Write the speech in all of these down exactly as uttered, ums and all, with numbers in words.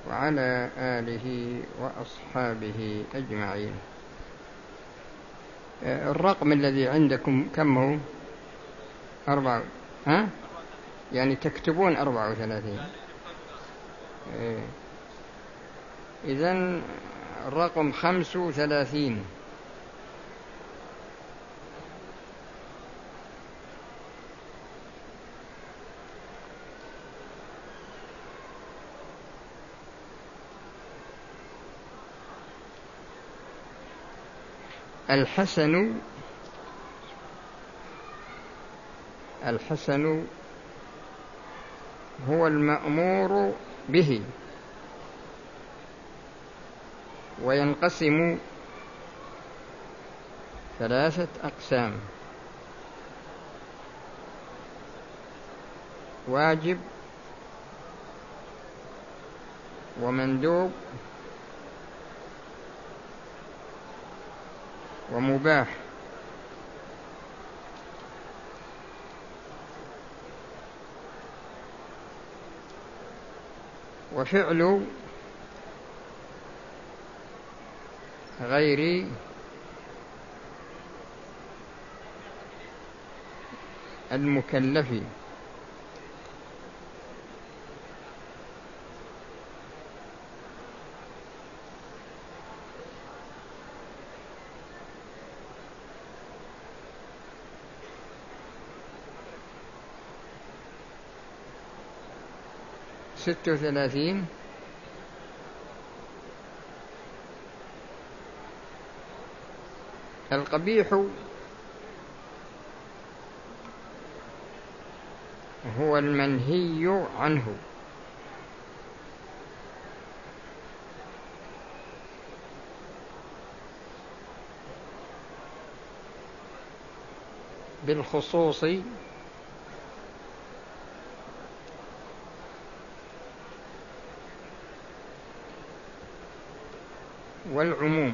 وعلى آله وأصحابه أجمعين. الرقم الذي عندكم كم هو؟ أربعة، ها؟ يعني تكتبون أربعة وثلاثين. إيه. إذن الرقم خمس وثلاثين. الحسن الحسن هو المأمور به، وينقسم ثلاثة أقسام: واجب، ومندوب، ومباح. وفعل غير المكلف ست وثلاثين. القبيح هو المنهي عنه، بالخصوص والعموم.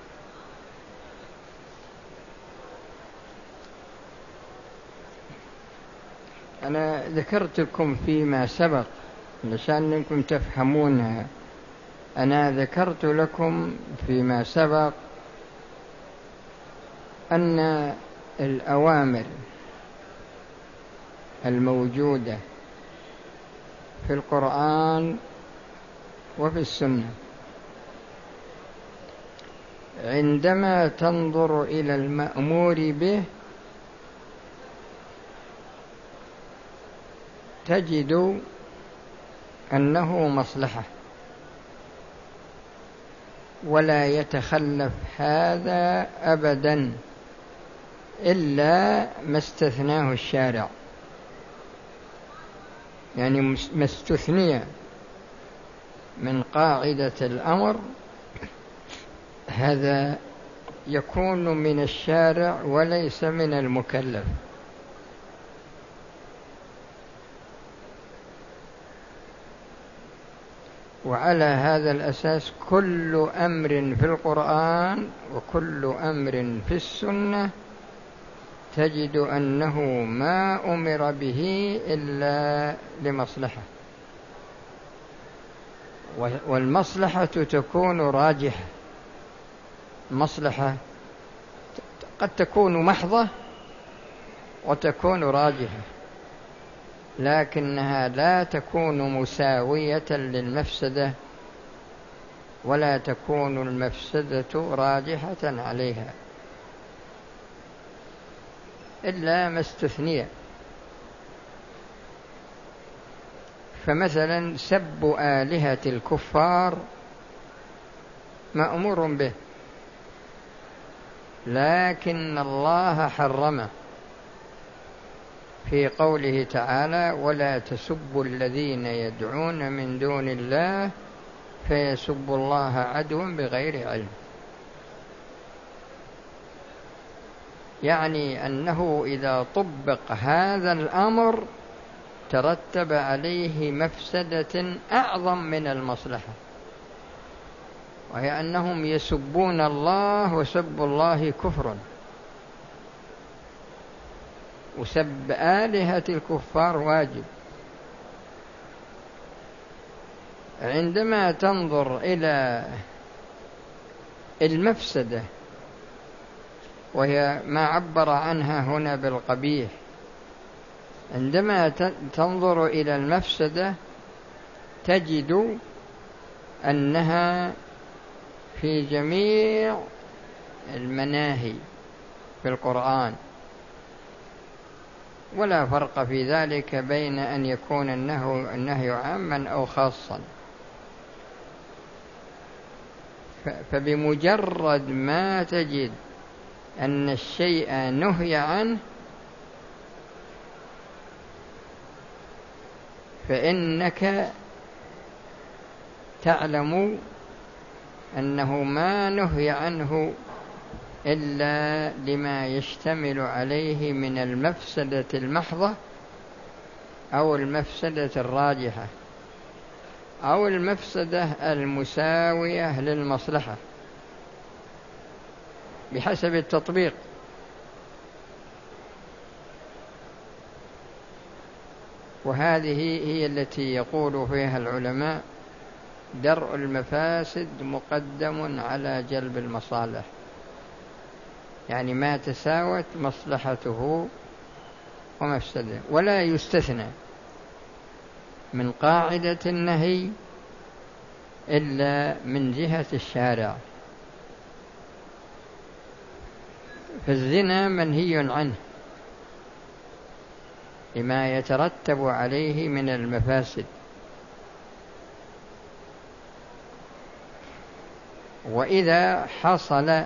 أنا ذكرت لكم فيما سبق علشان أنكم تفهمونها. أنا ذكرت لكم فيما سبق أن الأوامر الموجودة في القرآن وفي السنة عندما تنظر إلى المأمور به تجد أنه مصلحة، ولا يتخلف هذا أبدا إلا ما استثناه الشارع. يعني ما استثني من قاعدة الأمر هذا يكون من الشارع وليس من المكلف. وعلى هذا الأساس كل أمر في القرآن وكل أمر في السنة تجد أنه ما أمر به إلا لمصلحة، والمصلحة تكون راجحة. مصلحة قد تكون محضة وتكون راجحة، لكنها لا تكون مساوية للمفسدة، ولا تكون المفسدة راجحة عليها إلا ما استثني. فمثلا سب آلهة الكفار مأمور به، لكن الله حرمه في قوله تعالى: ولا تسبوا الذين يدعون من دون الله فيسبوا الله عدوا بغير علم. يعني أنه إذا طبق هذا الأمر ترتب عليه مفسدة أعظم من المصلحة، وهي أنهم يسبون الله، وسب الله كفر، وسب آلهة الكفار واجب. عندما تنظر إلى المفسدة، وهي ما عبر عنها هنا بالقبيح، عندما تنظر إلى المفسدة تجد أنها في جميع المناهي في القرآن، ولا فرق في ذلك بين أن يكون النهي عاما أو خاصا. فبمجرد ما تجد أن الشيء نهي عنه فإنك تعلم أنه ما نهي عنه إلا لما يشتمل عليه من المفسدة المحضة أو المفسدة الراجحة أو المفسدة المساوية للمصلحة بحسب التطبيق. وهذه هي التي يقول فيها العلماء: درء المفاسد مقدم على جلب المصالح، يعني ما تساوت مصلحته ومفسده. ولا يستثنى من قاعدة النهي إلا من جهة الشارع. فالزنا منهي عنه لما يترتب عليه من المفاسد، وإذا حصل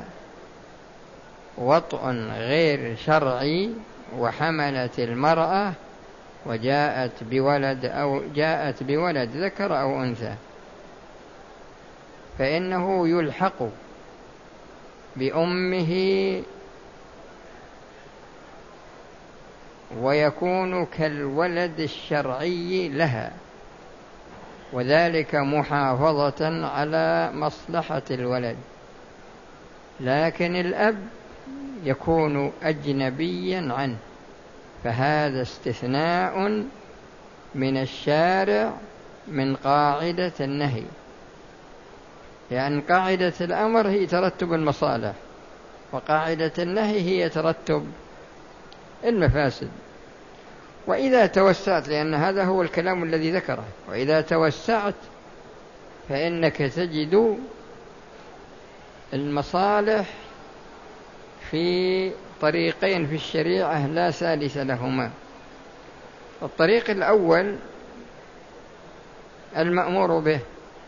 وطء غير شرعي وحملت المرأة وجاءت بولد أو جاءت بولد ذكر أو أنثى فإنه يلحق بأمه ويكون كالولد الشرعي لها، وذلك محافظة على مصلحة الولد. لكن الأب يكون أجنبيا عنه، فهذا استثناء من الشارع من قاعدة النهي، لأن قاعدة الأمر هي ترتب المصالح، وقاعدة النهي هي ترتب المفاسد. وإذا توسعت، لأن هذا هو الكلام الذي ذكره، وإذا توسعت فإنك تجد المصالح في طريقين في الشريعة لا ثالث لهما. الطريق الأول المأمور به،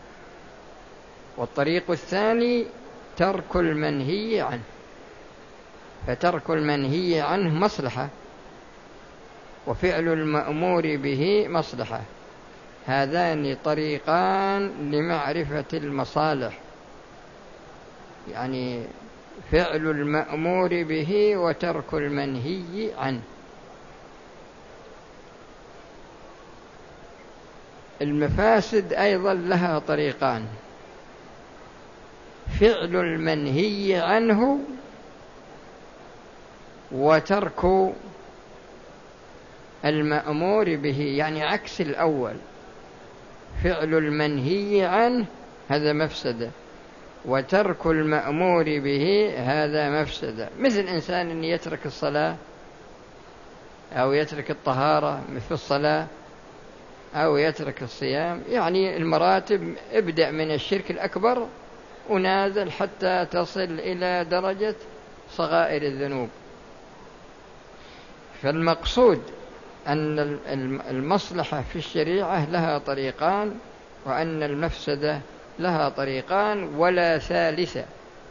والطريق الثاني ترك المنهي عنه. فترك المنهي عنه مصلحة، وفعل المأمور به مصلحة. هذان طريقان لمعرفة المصالح، يعني فعل المأمور به وترك المنهي عنه. المفاسد أيضا لها طريقان: فعل المنهي عنه وترك المأمور به، يعني عكس الأول. فعل المنهي عنه هذا مفسدة، وترك المأمور به هذا مفسدة. مثل إنسان يترك الصلاة أو يترك الطهارة مثل الصلاة، أو يترك الصيام، يعني المراتب ابدأ من الشرك الأكبر ونازل حتى تصل إلى درجة صغائر الذنوب. فالمقصود أن المصلحة في الشريعة لها طريقان، وأن المفسدة لها طريقان، ولا ثالث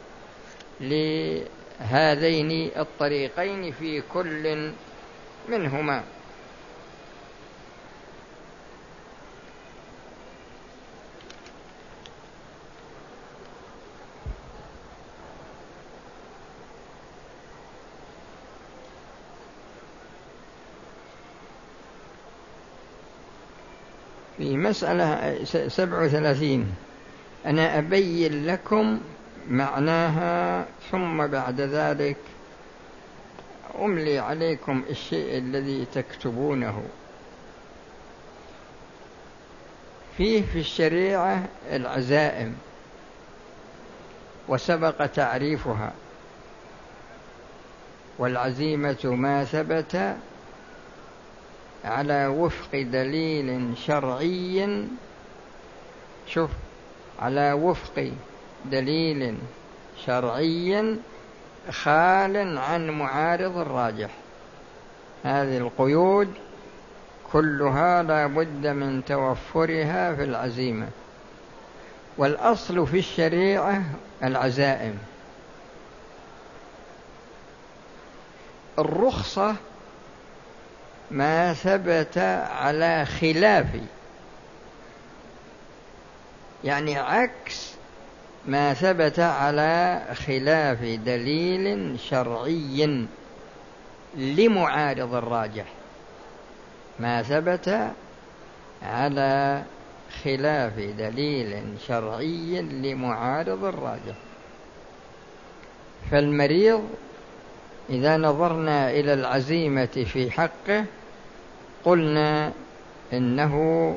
لهذين الطريقين في كل منهما. في مسألة سبع وثلاثين: أنا أبين لكم معناها ثم بعد ذلك أملي عليكم الشيء الذي تكتبونه. فيه في الشريعة العزائم وسبق تعريفها. والعزيمة ما ثبت على وفق دليل شرعي، شوف، على وفق دليل شرعي خال عن معارض الراجح. هذه القيود كلها لا بد من توفرها في العزيمة. والأصل في الشريعة العزائم. الرخصة ما ثبت على خلاف، يعني عكس ما ثبت على خلاف دليل شرعي لمعارض الراجح. ما ثبت على خلاف دليل شرعي لمعارض الراجح. فالمريض إذا نظرنا إلى العزيمة في حقه قلنا إنه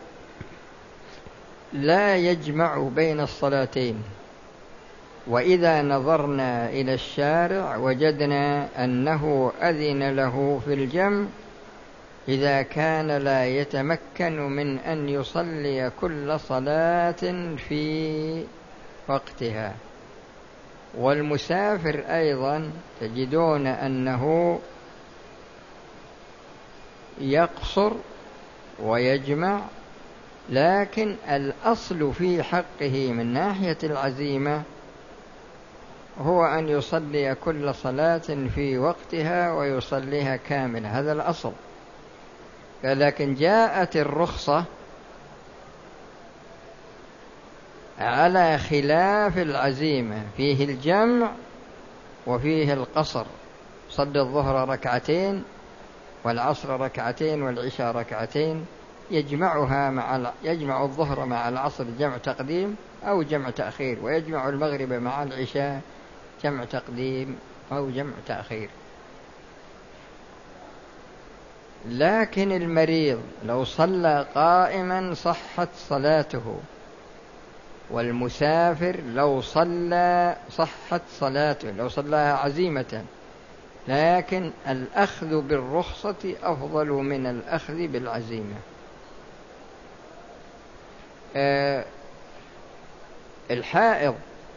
لا يجمع بين الصلاتين. وإذا نظرنا إلى الشارع وجدنا أنه أذن له في الجمع إذا كان لا يتمكن من أن يصلي كل صلاة في وقتها. والمسافر أيضا تجدون أنه يقصر ويجمع، لكن الأصل في حقه من ناحية العزيمة هو أن يصلي كل صلاة في وقتها ويصليها كاملة، هذا الأصل. لكن جاءت الرخصة على خلاف العزيمة، فيه الجمع وفيه القصر. صلي الظهر ركعتين والعصر ركعتين والعشاء ركعتين، يجمعها مع يجمع الظهر مع العصر جمع تقديم أو جمع تأخير، ويجمع المغرب مع العشاء جمع تقديم أو جمع تأخير. لكن المريض لو صلى قائما صحت صلاته، والمسافر لو صلى صحت صلاته لو صلاها عزيمة. لكن الأخذ بالرخصة أفضل من الأخذ بالعزيمة. آه الحائض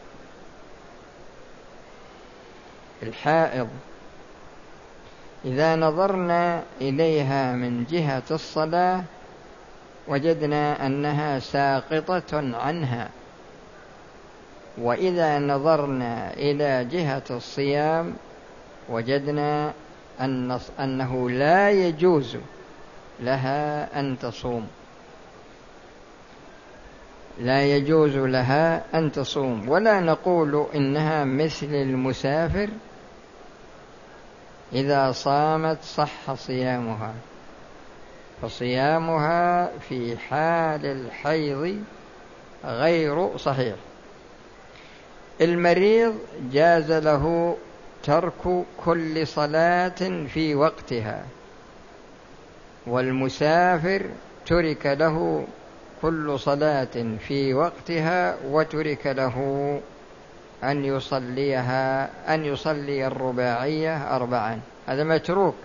الحائض إذا نظرنا إليها من جهة الصلاة وجدنا أنها ساقطة عنها، وإذا نظرنا إلى جهة الصيام وجدنا أن أنه لا يجوز لها أن تصوم لا يجوز لها أن تصوم ولا نقول إنها مثل المسافر إذا صامت صح صيامها، فصيامها في حال الحيض غير صحيح. المريض جاز له ترك كل صلاة في وقتها، والمسافر ترك له كل صلاة في وقتها وترك له أن يصليها أن يصلي الرباعية أربعا، هذا متروك.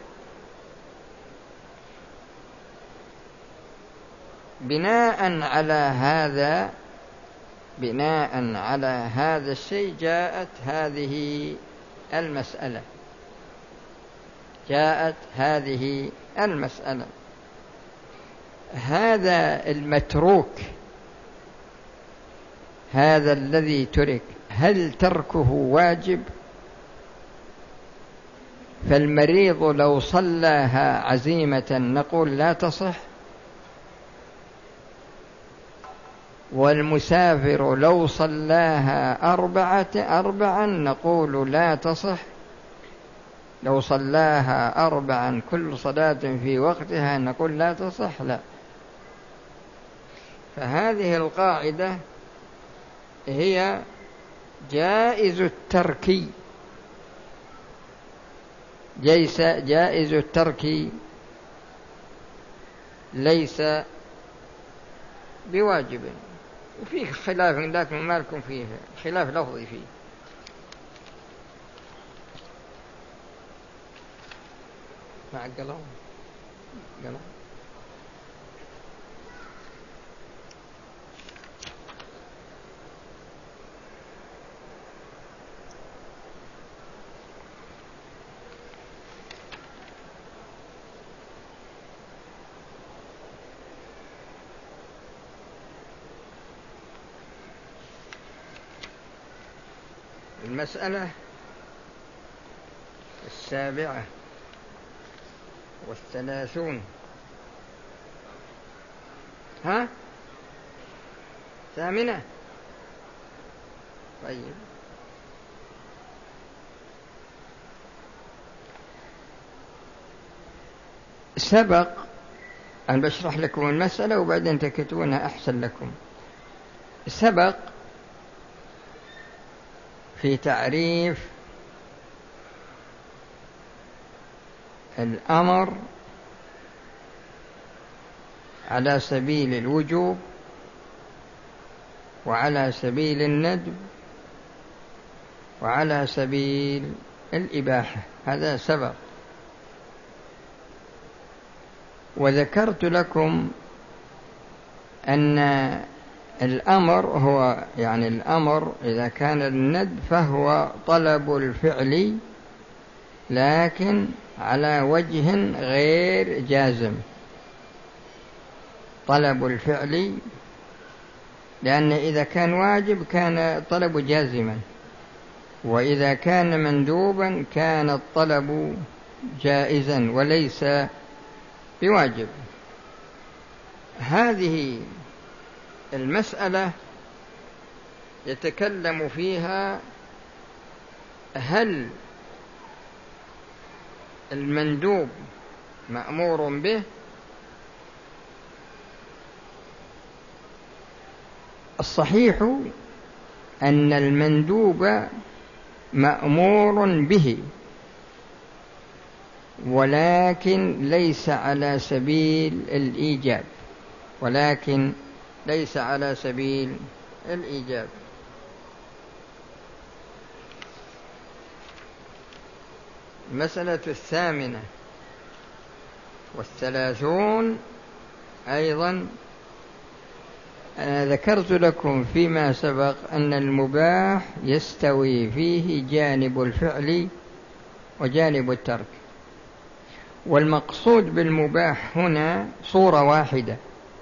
بناء على هذا بناء على هذا الشيء جاءت هذه المسألة جاءت هذه المسألة هذا المتروك، هذا الذي ترك، هل تركه واجب؟ فالمريض لو صلاها عزيمة نقول لا تصح، والمسافر لو صلاها أربعة أربعا نقول لا تصح. لو صلاها أربعا كل صلاة في وقتها نقول لا تصح، لا. فهذه القاعدة هي جائز الترك جيس جائز الترك ليس بواجب، وفيه خلاف لكن ما لكم فيه خلاف لفظي فيه. مع القلم قلم المسألة السابعة والثلاثون. ها ثامنة. طيب سبق أن بشرح لكم المسألة وبعدين تكتبونها أحسن لكم. سبق في تعريف الأمر على سبيل الوجوب وعلى سبيل الندب وعلى سبيل الإباحة، هذا سبق. وذكرت لكم أن الأمر هو يعني الأمر إذا كان الندب فهو طلب الفعل لكن على وجه غير جازم. طلب الفعل لأن إذا كان واجب كان طلب جازما، وإذا كان مندوبا كان الطلب جائزا وليس بواجب. هذه المسألة يتكلم فيها هل المندوب مأمور به؟ الصحيح أن المندوب مأمور به ولكن ليس على سبيل الإيجاب، ولكن ليس على سبيل الإيجاب. المسألة الثامنة والثلاثون أيضا أنا ذكرت لكم فيما سبق أن المباح يستوي فيه جانب الفعل وجانب الترك، والمقصود بالمباح هنا صورة واحدة.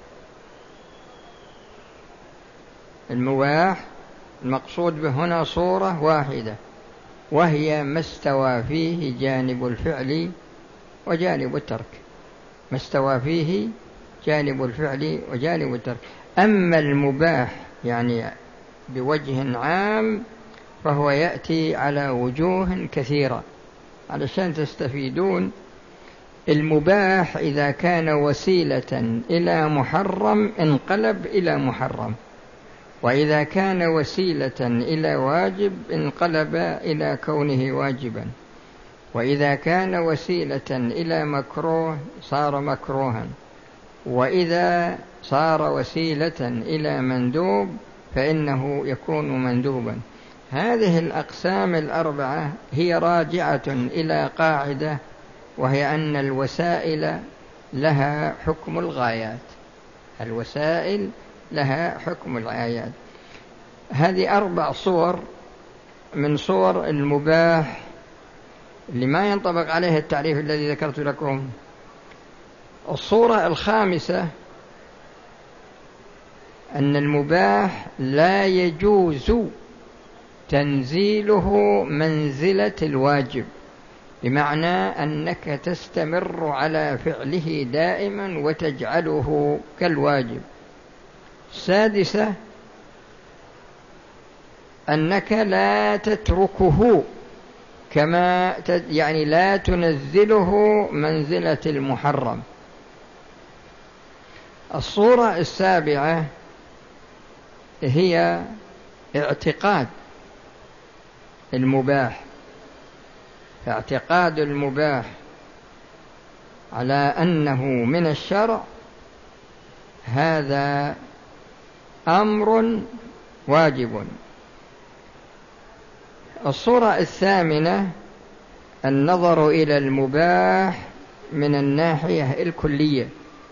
المباح المقصود به هنا صورة واحدة، وهي ما استوى فيه جانب الفعل وجانب الترك، ما استوى فيه جانب الفعل وجانب الترك. أما المباح يعني بوجه عام فهو يأتي على وجوه كثيرة علشان تستفيدون. المباح إذا كان وسيلة إلى محرم انقلب إلى محرم، وإذا كان وسيلة إلى واجب انقلب إلى كونه واجبا، وإذا كان وسيلة إلى مكروه صار مكروها، وإذا صار وسيلة إلى مندوب فإنه يكون مندوبا. هذه الأقسام الأربعة هي راجعة إلى قاعدة، وهي أن الوسائل لها حكم الغايات. الوسائل لها حكم الغايات. هذه أربع صور من صور المباح اللي ما ينطبق عليه التعريف الذي ذكرت لكم. الصورة الخامسة أن المباح لا يجوز تنزيله منزلة الواجب، بمعنى أنك تستمر على فعله دائما وتجعله كالواجب. السادسة أنك لا تتركه كما يعني لا تنزله منزلة المحرم. الصورة السابعة هي اعتقاد المباح. اعتقاد المباح على أنه من الشرع هذا أمر واجب. الصورة الثامنة النظر إلى المباح من الناحية الكلية،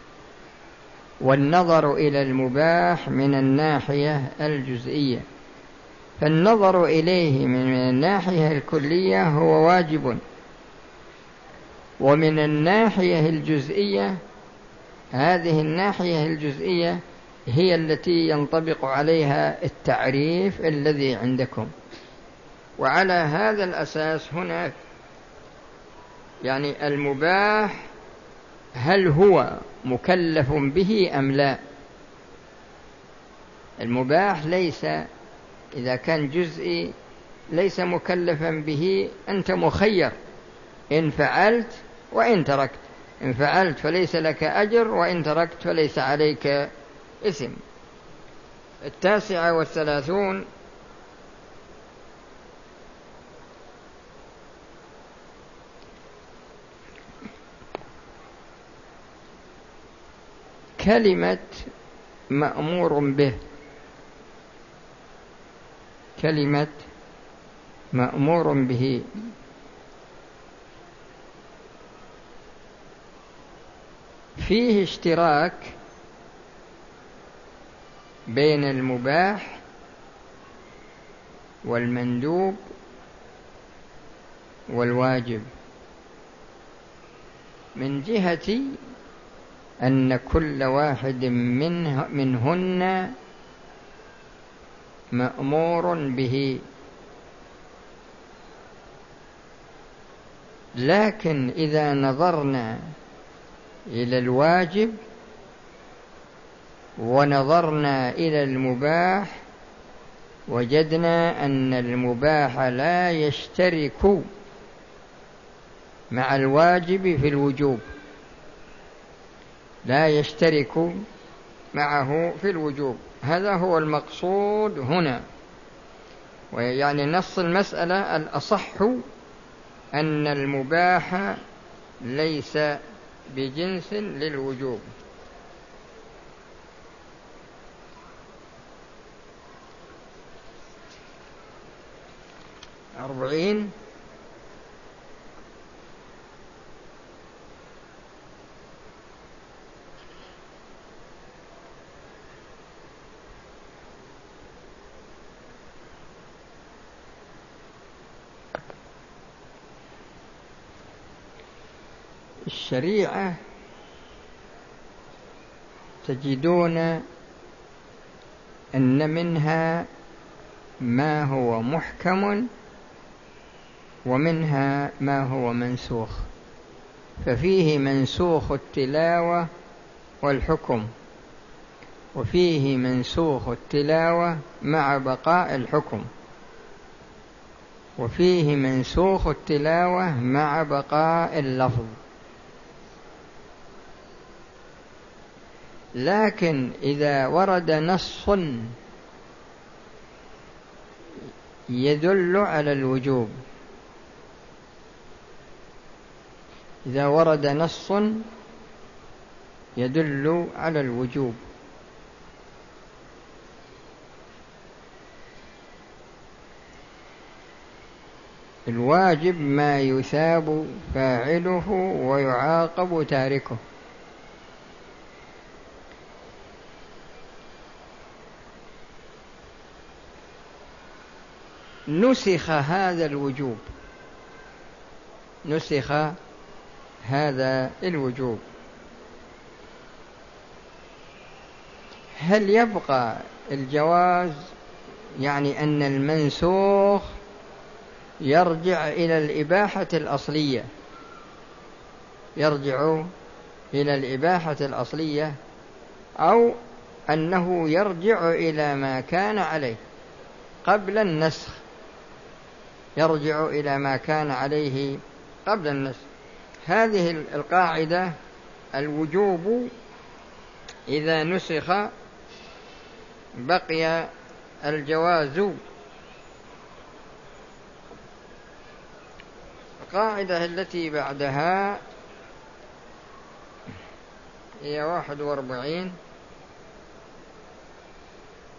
والنظر إلى المباح من الناحية الجزئية. فالنظر إليه من الناحية الكلية هو واجب، ومن الناحية الجزئية، هذه الناحية الجزئية هي التي ينطبق عليها التعريف الذي عندكم. وعلى هذا الأساس هنا يعني المباح هل هو مكلف به أم لا؟ المباح ليس، إذا كان جزئي ليس مكلفا به، أنت مخير إن فعلت وإن تركت. إن فعلت فليس لك أجر، وإن تركت فليس عليك إثم. التاسعة والثلاثون كلمة مأمور به. كلمة مأمور به فيه اشتراك بين المباح والمندوب والواجب، من جهة أن كل واحد منه منهن مأمور به. لكن إذا نظرنا إلى الواجب ونظرنا إلى المباح وجدنا أن المباح لا يشترك مع الواجب في الوجوب، لا يشترك معه في الوجوب. هذا هو المقصود هنا. ويعني نص المسألة الأصح أن المباح ليس بجنس للوجوب. أربعين الشريعة تجدون أن منها ما هو محكم ومنها ما هو منسوخ. ففيه منسوخ التلاوة والحكم، وفيه منسوخ التلاوة مع بقاء الحكم، وفيه منسوخ التلاوة مع بقاء اللفظ. لكن إذا ورد نص يدل على الوجوب، إذا ورد نص يدل على الوجوب، الواجب ما يثاب فاعله ويعاقب تاركه. نسخ هذا الوجوب، نسخ هذا الوجوب، هل يبقى الجواز؟ يعني أن المنسوخ يرجع إلى الإباحة الأصلية، يرجع إلى الإباحة الأصلية، أو أنه يرجع إلى ما كان عليه قبل النسخ، يرجع إلى ما كان عليه قبل النسخ. هذه القاعدة الوجوب إذا نسخ بقي الجواز. القاعدة التي بعدها هي واحد واربعين.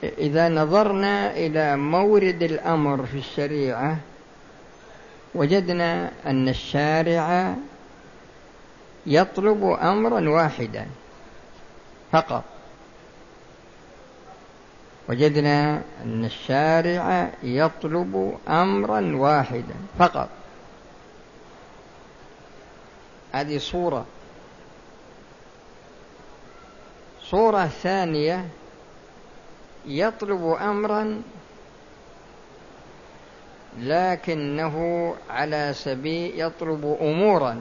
إذا نظرنا إلى مورد الأمر في الشريعة وجدنا أن الشارع يطلب أمرا واحدا فقط، وجدنا أن الشارع يطلب أمرا واحدا فقط. هذه صورة. صورة ثانية، يطلب أمرا لكنه على سبيل يطلب أمورا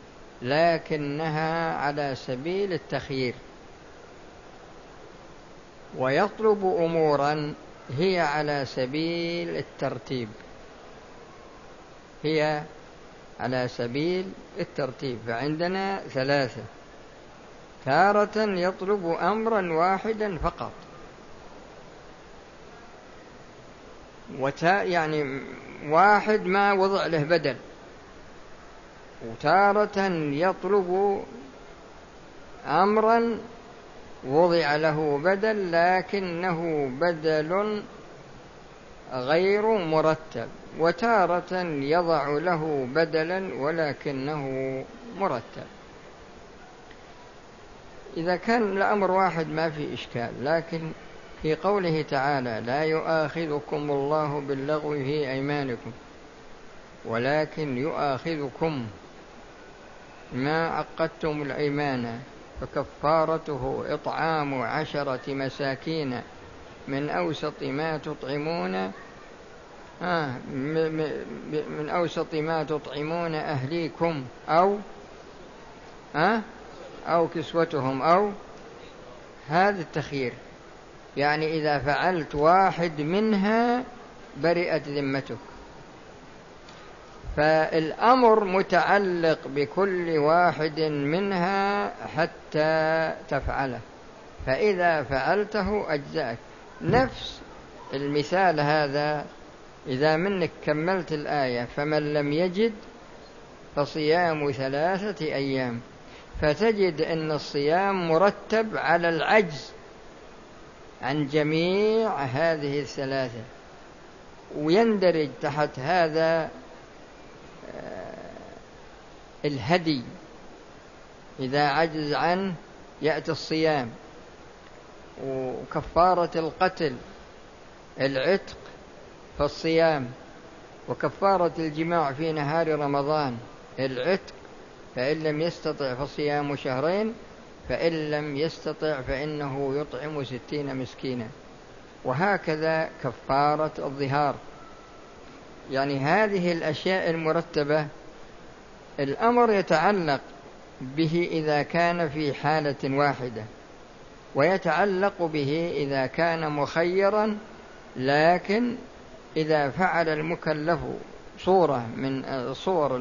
لكنها على سبيل التخيير، ويطلب أمورا هي على سبيل الترتيب، هي على سبيل الترتيب. فعندنا ثلاثة: تارة يطلب أمرا واحدا فقط، وتا يعني واحد ما وضع له بدل، وتارة يطلب أمرا وضع له بدل لكنه بدل غير مرتب، وتارة يضع له بدلا ولكنه مرتب. إذا كان الأمر واحد ما في إشكال، لكن في قوله تعالى: لا يؤاخذكم الله باللغو في أيمانكم ولكن يؤاخذكم ما عقدتم الأيمان فكفارته إطعام عشرة مساكين من أوسط ما تطعمون آه من أوسط ما تطعمون أهليكم أو آه أو كسوتهم أو. هذا التخيير، يعني إذا فعلت واحد منها برئت ذمتك. فالأمر متعلق بكل واحد منها حتى تفعله، فإذا فعلته أجزأك. نفس المثال هذا إذا منك كملت الآية: فمن لم يجد فصيام ثلاثة أيام، فتجد أن الصيام مرتب على العجز عن جميع هذه الثلاثة، ويندرج تحت هذا الهدي. إذا عجز عنه يأتي الصيام، وكفارة القتل العتق فالصيام، وكفارة الجماع في نهار رمضان العتق، فإن لم يستطع فصيام شهرين، فإن لم يستطع فإنه يطعم ستين مسكينا، وهكذا كفارة الظهار. يعني هذه الأشياء المرتبة الأمر يتعلق به إذا كان في حالة واحدة، ويتعلق به إذا كان مخيرا، لكن إذا فعل المكلف صورة من الصور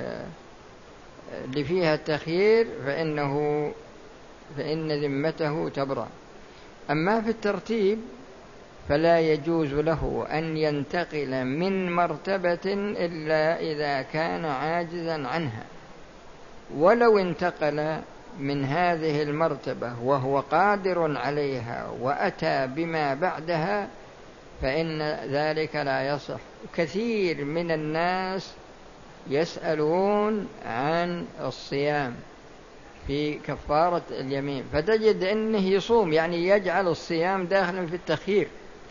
اللي فيها التخيير فإنه فإن ذمته تبرأ. أما في الترتيب فلا يجوز له أن ينتقل من مرتبة إلا إذا كان عاجزا عنها، ولو انتقل من هذه المرتبة وهو قادر عليها وأتى بما بعدها فإن ذلك لا يصح. كثير من الناس يسألون عن الصيام في كفارة اليمين، فتجد أنه يصوم، يعني يجعل الصيام داخلا في التخيير.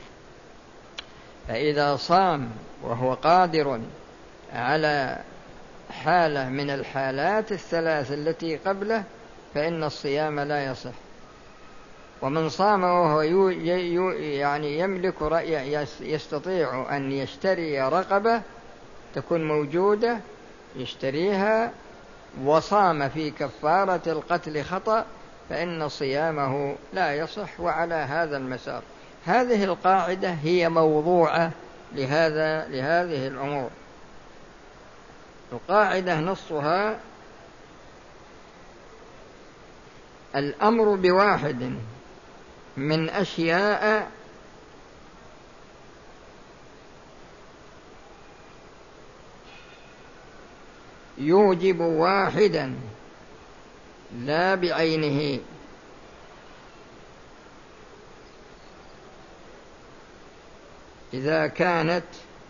فإذا صام وهو قادر على حالة من الحالات الثلاث التي قبله فإن الصيام لا يصح. ومن صام وهو يعني يملك رأي يستطيع أن يشتري رقبة تكون موجودة يشتريها، وصام في كفارة القتل خطأ، فإن صيامه لا يصح. وعلى هذا المسار هذه القاعدة هي موضوعة لهذا لهذه الأمور. القاعدة نصها: الأمر بواحد من أشياء يوجب واحدا لا بعينه، إذا كانت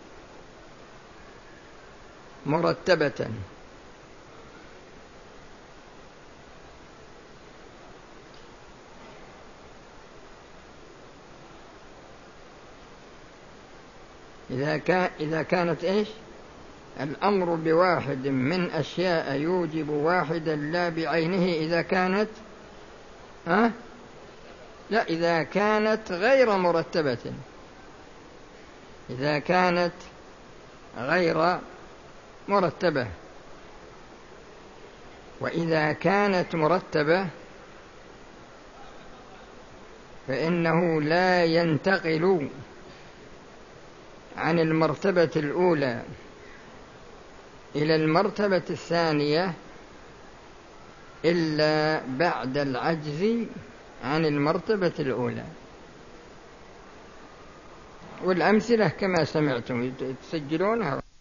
مرتبة إذا كان إذا كانت إيش الأمر بواحد من أشياء يوجب واحدا لا بعينه إذا كانت أه؟ لا إذا كانت غير مرتبة إذا كانت غير مرتبة. وإذا كانت مرتبة فإنه لا ينتقل عن المرتبة الأولى إلى المرتبة الثانية إلا بعد العجز عن المرتبة الأولى. والأمثلة كما سمعتم تسجلونها.